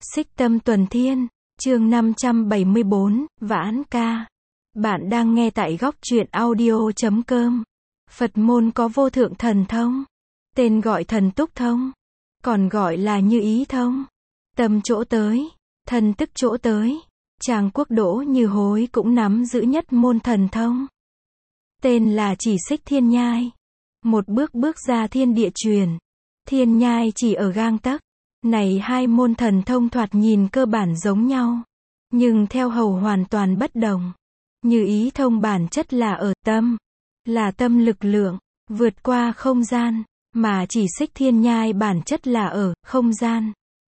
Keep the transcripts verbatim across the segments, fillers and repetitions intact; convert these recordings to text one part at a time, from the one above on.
Xích Tâm Tuần Thiên, chương năm trăm bảy mươi bốn, Vãn Ca. Bạn đang nghe tại góc truyện audio chấm com. Phật môn có vô thượng thần thông, tên gọi thần túc thông, còn gọi là như ý thông. Tâm chỗ tới, thần tức chỗ tới. Tràng Quốc Đỗ Như Hối cũng nắm giữ nhất môn thần thông. Tên là Chỉ Xích Thiên Nhai. Một bước bước ra thiên địa truyền. Thiên Nhai chỉ ở gang tấc. Này hai môn thần thông thoạt nhìn cơ bản giống nhau, nhưng theo hầu hoàn toàn bất đồng. Như ý thông bản chất là ở tâm, là tâm lực lượng, vượt qua không gian, mà Chỉ Xích Thiên Nhai bản chất là ở không gian,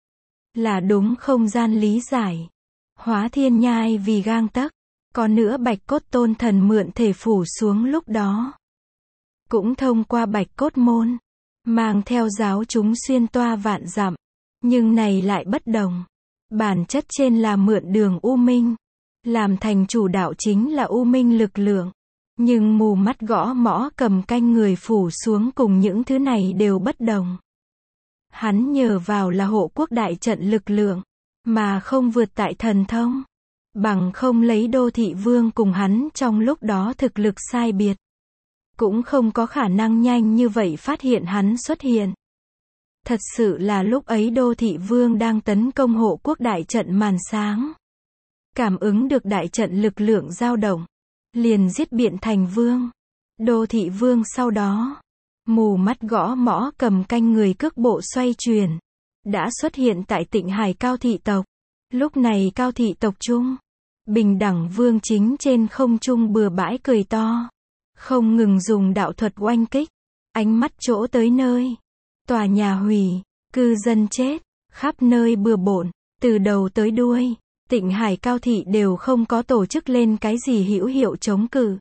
là đúng không gian lý giải. Hóa thiên nhai vì gang tấc, còn nữa Bạch Cốt Tôn Thần mượn thể phủ xuống lúc đó, cũng thông qua Bạch Cốt môn, mang theo giáo chúng xuyên toa vạn dặm. Nhưng này lại bất đồng. Bản chất trên là mượn đường U Minh, làm thành chủ đạo chính là U Minh lực lượng. Nhưng mù mắt gõ mõ cầm canh người phủ xuống cùng những thứ này đều bất đồng. Hắn nhờ vào là hộ quốc đại trận lực lượng, mà không vượt tại thần thông. Bằng không lấy Đô Thị Vương cùng hắn trong lúc đó thực lực sai biệt, cũng không có khả năng nhanh như vậy phát hiện hắn xuất hiện. Thật sự là lúc ấy Đô Thị Vương đang tấn công hộ quốc đại trận màn sáng. Cảm ứng được đại trận lực lượng dao động, liền giết Biện Thành Vương. Đô Thị Vương sau đó, mù mắt gõ mõ cầm canh người cước bộ xoay chuyển, đã xuất hiện tại Tịnh Hải Cao Thị tộc. Lúc này Cao Thị tộc trung, Bình Đẳng Vương chính trên không trung bừa bãi cười to, không ngừng dùng đạo thuật oanh kích, ánh mắt chỗ tới nơi. Tòa nhà hủy, cư dân chết, khắp nơi bừa bộn, từ đầu tới đuôi, Tịnh Hải Cao Thị đều không có tổ chức lên cái gì hữu hiệu chống cự.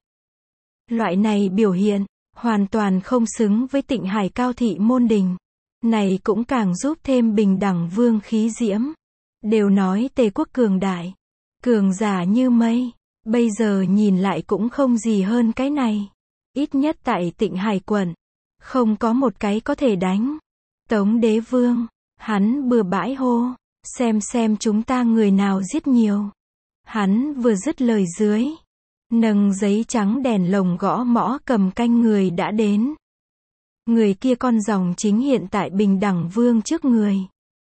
Loại này biểu hiện, hoàn toàn không xứng với Tịnh Hải Cao Thị môn đình. Này cũng càng giúp thêm Bình Đẳng Vương khí diễm. Đều nói Tề quốc cường đại, cường giả như mây, bây giờ nhìn lại cũng không gì hơn cái này. Ít nhất tại Tịnh Hải quận, không có một cái có thể đánh. Tống Đế Vương, hắn bừa bãi hô, xem xem chúng ta người nào giết nhiều. Hắn vừa dứt lời dưới, nâng giấy trắng đèn lồng gõ mõ cầm canh người đã đến. Người kia con rồng chính hiện tại Bình Đẳng Vương trước người.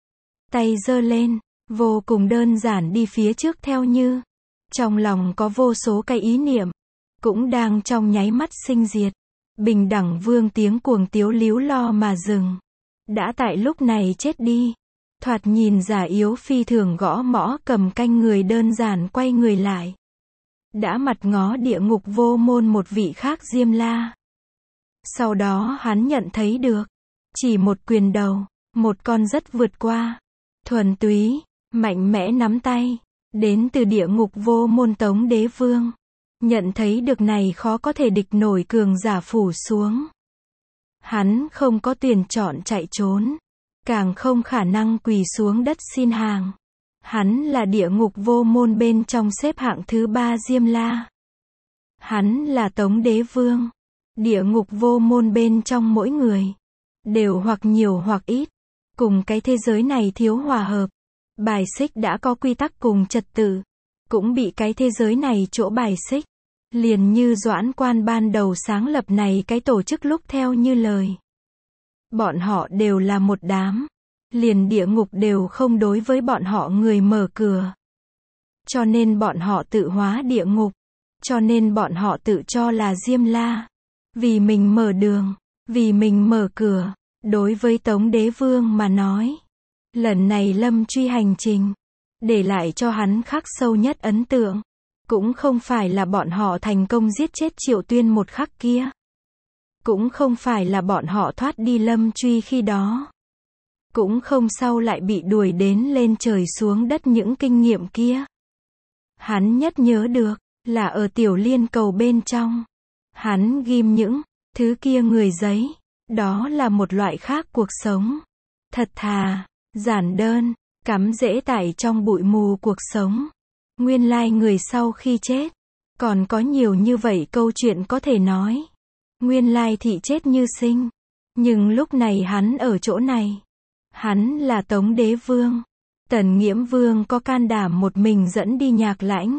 Tay giơ lên, vô cùng đơn giản đi phía trước theo như. Trong lòng có vô số cái ý niệm, cũng đang trong nháy mắt sinh diệt. Bình Đẳng Vương tiếng cuồng tiếu líu lo mà dừng. Đã tại lúc này chết đi. Thoạt nhìn giả yếu phi thường gõ mõ cầm canh người đơn giản quay người lại. Đã mặt ngó địa ngục vô môn một vị khác Diêm La. Sau đó hắn nhận thấy được, chỉ một quyền đầu, một con rất vượt qua, thuần túy, mạnh mẽ nắm tay, đến từ địa ngục vô môn Tống Đế Vương. Nhận thấy được này khó có thể địch nổi cường giả phủ xuống. Hắn không có tuyển chọn chạy trốn, càng không khả năng quỳ xuống đất xin hàng. Hắn là địa ngục vô môn bên trong xếp hạng thứ ba Diêm La. Hắn là Tống Đế Vương. Địa ngục vô môn bên trong mỗi người, đều hoặc nhiều hoặc ít, cùng cái thế giới này thiếu hòa hợp. Bài xích đã có quy tắc cùng trật tự, cũng bị cái thế giới này chỗ bài xích. Liền như Doãn Quan ban đầu sáng lập này cái tổ chức lúc theo như lời. Bọn họ đều là một đám. Liền địa ngục đều không đối với bọn họ người mở cửa. Cho nên bọn họ tự hóa địa ngục. Cho nên bọn họ tự cho là Diêm La. Vì mình mở đường, vì mình mở cửa. Đối với Tống Đế Vương mà nói, lần này lâm truy hành trình, để lại cho hắn khắc sâu nhất ấn tượng, cũng không phải là bọn họ thành công giết chết Triệu Tuyên một khắc kia. Cũng không phải là bọn họ thoát đi lâm truy khi đó. Cũng không sau lại bị đuổi đến lên trời xuống đất những kinh nghiệm kia. Hắn nhất nhớ được, là ở tiểu liên cầu bên trong. Hắn ghim những thứ kia người giấy. Đó là một loại khác cuộc sống. Thật thà, giản đơn, cắm rễ tại trong bụi mù cuộc sống. Nguyên lai người sau khi chết, còn có nhiều như vậy câu chuyện có thể nói. Nguyên lai thị chết như sinh. Nhưng lúc này hắn ở chỗ này. Hắn là Tống Đế Vương. Tần Nghiễm Vương có can đảm một mình dẫn đi Nhạc Lãnh.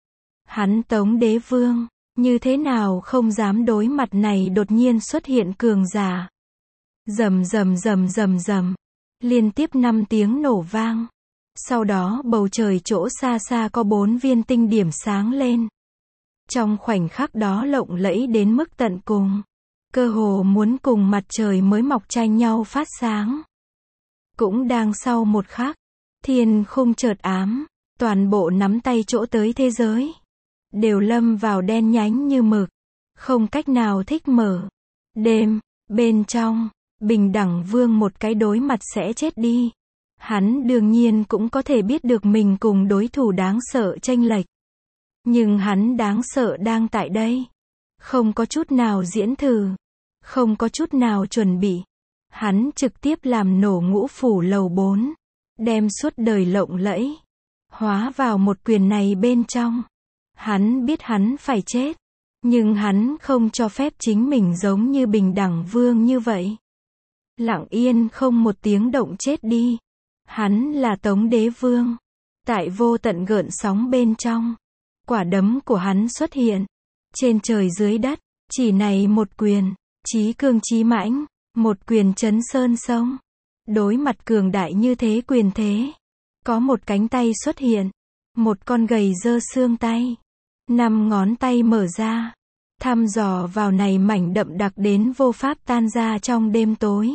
Hắn Tống Đế Vương, như thế nào không dám đối mặt này đột nhiên xuất hiện cường giả. Rầm rầm rầm rầm rầm, liên tiếp năm tiếng nổ vang. Sau đó bầu trời chỗ xa xa có bốn viên tinh điểm sáng lên. Trong khoảnh khắc đó lộng lẫy đến mức tận cùng. Cơ hồ muốn cùng mặt trời mới mọc tranh nhau phát sáng. Cũng đang sau một khắc, thiên khung chợt ám, toàn bộ nắm tay chỗ tới thế giới đều lâm vào đen nhánh như mực, không cách nào thích mở. Đêm, bên trong, Bình Đẳng Vương một cái đối mặt sẽ chết đi. Hắn đương nhiên cũng có thể biết được mình cùng đối thủ đáng sợ chênh lệch. Nhưng hắn đáng sợ đang tại đây. Không có chút nào diễn thử. Không có chút nào chuẩn bị. Hắn trực tiếp làm nổ ngũ phủ lầu bốn. Đem suốt đời lộng lẫy. Hóa vào một quyền này bên trong. Hắn biết hắn phải chết. Nhưng hắn không cho phép chính mình giống như Bình Đẳng Vương như vậy. Lặng yên không một tiếng động chết đi. Hắn là Tống Đế Vương. Tại vô tận gợn sóng bên trong. Quả đấm của hắn xuất hiện. Trên trời dưới đất. Chỉ này một quyền. Chí cương chí mãnh. Một quyền chấn sơn sông. Đối mặt cường đại như thế quyền thế. Có một cánh tay xuất hiện. Một con gầy dơ xương tay. Năm ngón tay mở ra. Thăm dò vào này mảnh đậm đặc đến vô pháp tan ra trong đêm tối.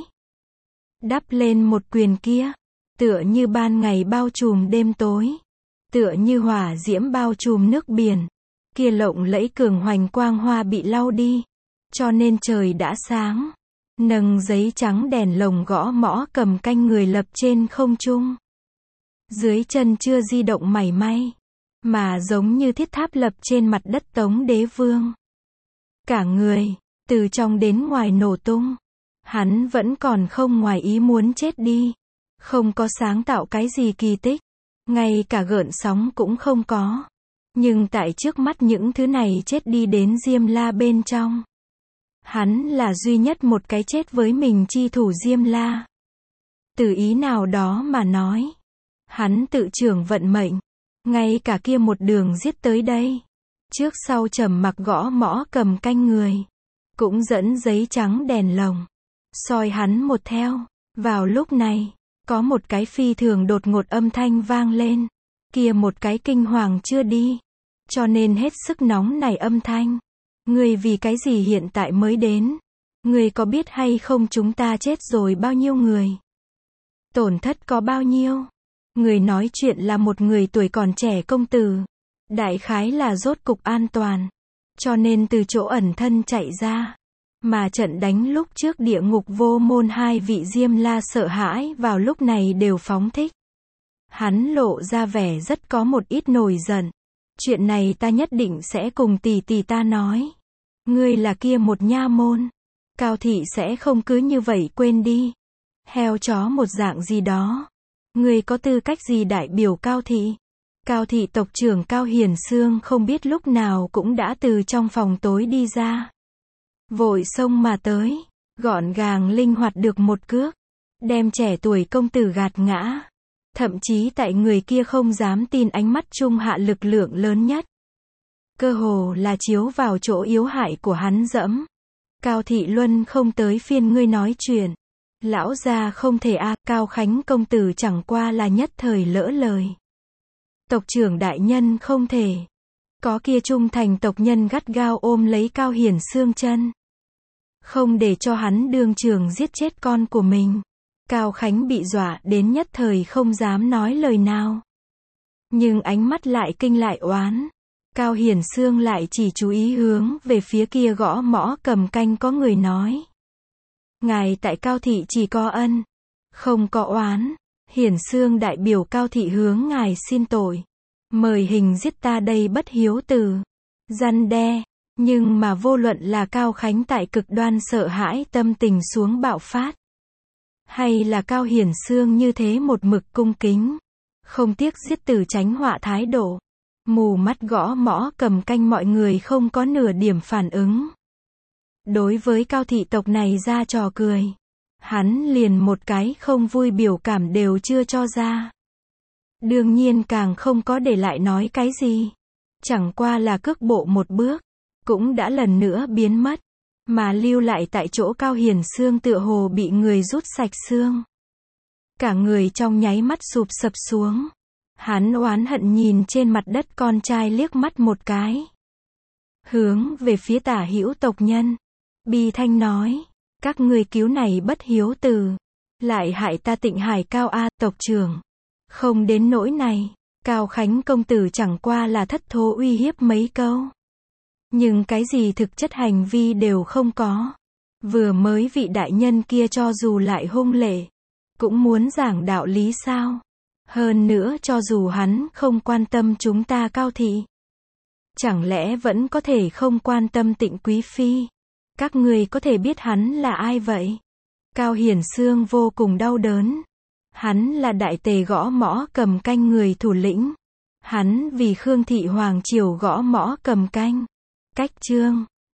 Đắp lên một quyền kia. Tựa như ban ngày bao trùm đêm tối. Tựa như hỏa diễm bao trùm nước biển. Kia lộng lẫy cường hoành quang hoa bị lau đi. Cho nên trời đã sáng. Nâng giấy trắng đèn lồng gõ mõ cầm canh người lập trên không trung. Dưới chân chưa di động mảy may. Mà giống như thiết tháp lập trên mặt đất Tống Đế Vương. Cả người, từ trong đến ngoài nổ tung. Hắn vẫn còn không ngoài ý muốn chết đi. Không có sáng tạo cái gì kỳ tích. Ngay cả gợn sóng cũng không có. Nhưng tại trước mắt những thứ này chết đi đến Diêm La bên trong. Hắn là duy nhất một cái chết với mình chi thủ Diêm La. Từ ý nào đó mà nói. Hắn tự trưởng vận mệnh. Ngay cả kia một đường giết tới đây. Trước sau trầm mặc gõ mõ cầm canh người. Cũng dẫn giấy trắng đèn lồng. Soi hắn một theo. Vào lúc này. Có một cái phi thường đột ngột âm thanh vang lên. Kia một cái kinh hoàng chưa đi. Cho nên hết sức nóng nảy âm thanh. Người vì cái gì hiện tại mới đến? Người có biết hay không chúng ta chết rồi bao nhiêu người? Tổn thất có bao nhiêu? Người nói chuyện là một người tuổi còn trẻ công tử. Đại khái là rốt cục an toàn. Cho nên từ chỗ ẩn thân chạy ra. Mà trận đánh lúc trước địa ngục vô môn hai vị Diêm La sợ hãi vào lúc này đều phóng thích. Hắn lộ ra vẻ rất có một ít nổi giận. Chuyện này ta nhất định sẽ cùng tỷ tỷ ta nói. Ngươi là kia một nha môn. Cao thị sẽ không cứ như vậy quên đi. Heo chó một dạng gì đó. Ngươi có tư cách gì đại biểu Cao thị? Cao thị tộc trưởng Cao Hiển Xương không biết lúc nào cũng đã từ trong phòng tối đi ra. Vội xông mà tới. Gọn gàng linh hoạt được một cước. Đem trẻ tuổi công tử gạt ngã. Thậm chí tại người kia không dám tin ánh mắt trung hạ lực lượng lớn nhất. Cơ hồ là chiếu vào chỗ yếu hại của hắn dẫm. Cao Thị Luân không tới phiên ngươi nói chuyện. Lão gia không thể a, à, Cao Khánh công tử chẳng qua là nhất thời lỡ lời. Tộc trưởng đại nhân không thể. Có kia trung thành tộc nhân gắt gao ôm lấy Cao Hiển Xương chân. Không để cho hắn đương trường giết chết con của mình. Cao Khánh bị dọa đến nhất thời không dám nói lời nào. Nhưng ánh mắt lại kinh lại oán. Cao Hiển Xương lại chỉ chú ý hướng về phía kia gõ mõ cầm canh có người nói. Ngài tại Cao thị chỉ có ân, không có oán. Hiển Xương đại biểu Cao thị hướng ngài xin tội. Mời hình giết ta đây bất hiếu tử. Răn đe. Nhưng mà vô luận là Cao Khánh tại cực đoan sợ hãi tâm tình xuống bạo phát. Hay là Cao Hiển Xương như thế một mực cung kính. Không tiếc giết tử tránh họa thái độ. Mù mắt gõ mõ cầm canh mọi người không có nửa điểm phản ứng. Đối với Cao thị tộc này ra trò cười. Hắn liền một cái không vui biểu cảm đều chưa cho ra. Đương nhiên càng không có để lại nói cái gì. Chẳng qua là cước bộ một bước, cũng đã lần nữa biến mất, mà lưu lại tại chỗ Cao Hiển Xương tựa hồ bị người rút sạch xương. Cả người trong nháy mắt sụp sập xuống. Hắn oán hận nhìn trên mặt đất con trai liếc mắt một cái. Hướng về phía Tả Hữu tộc nhân. Bi thanh nói, các ngươi cứu này bất hiếu tử. Lại hại ta Tịnh Hải Cao A tộc trưởng. Không đến nỗi này, Cao Khánh công tử chẳng qua là thất thố uy hiếp mấy câu. Nhưng cái gì thực chất hành vi đều không có. Vừa mới vị đại nhân kia cho dù lại hung lệ, cũng muốn giảng đạo lý sao. Hơn nữa cho dù hắn không quan tâm chúng ta Cao thị, chẳng lẽ vẫn có thể không quan tâm Tịnh Quý Phi. Các người có thể biết hắn là ai vậy? Cao Hiển Xương vô cùng đau đớn. Hắn là đại tề gõ mõ cầm canh người thủ lĩnh. Hắn vì Khương thị hoàng triều gõ mõ cầm canh. Cách chương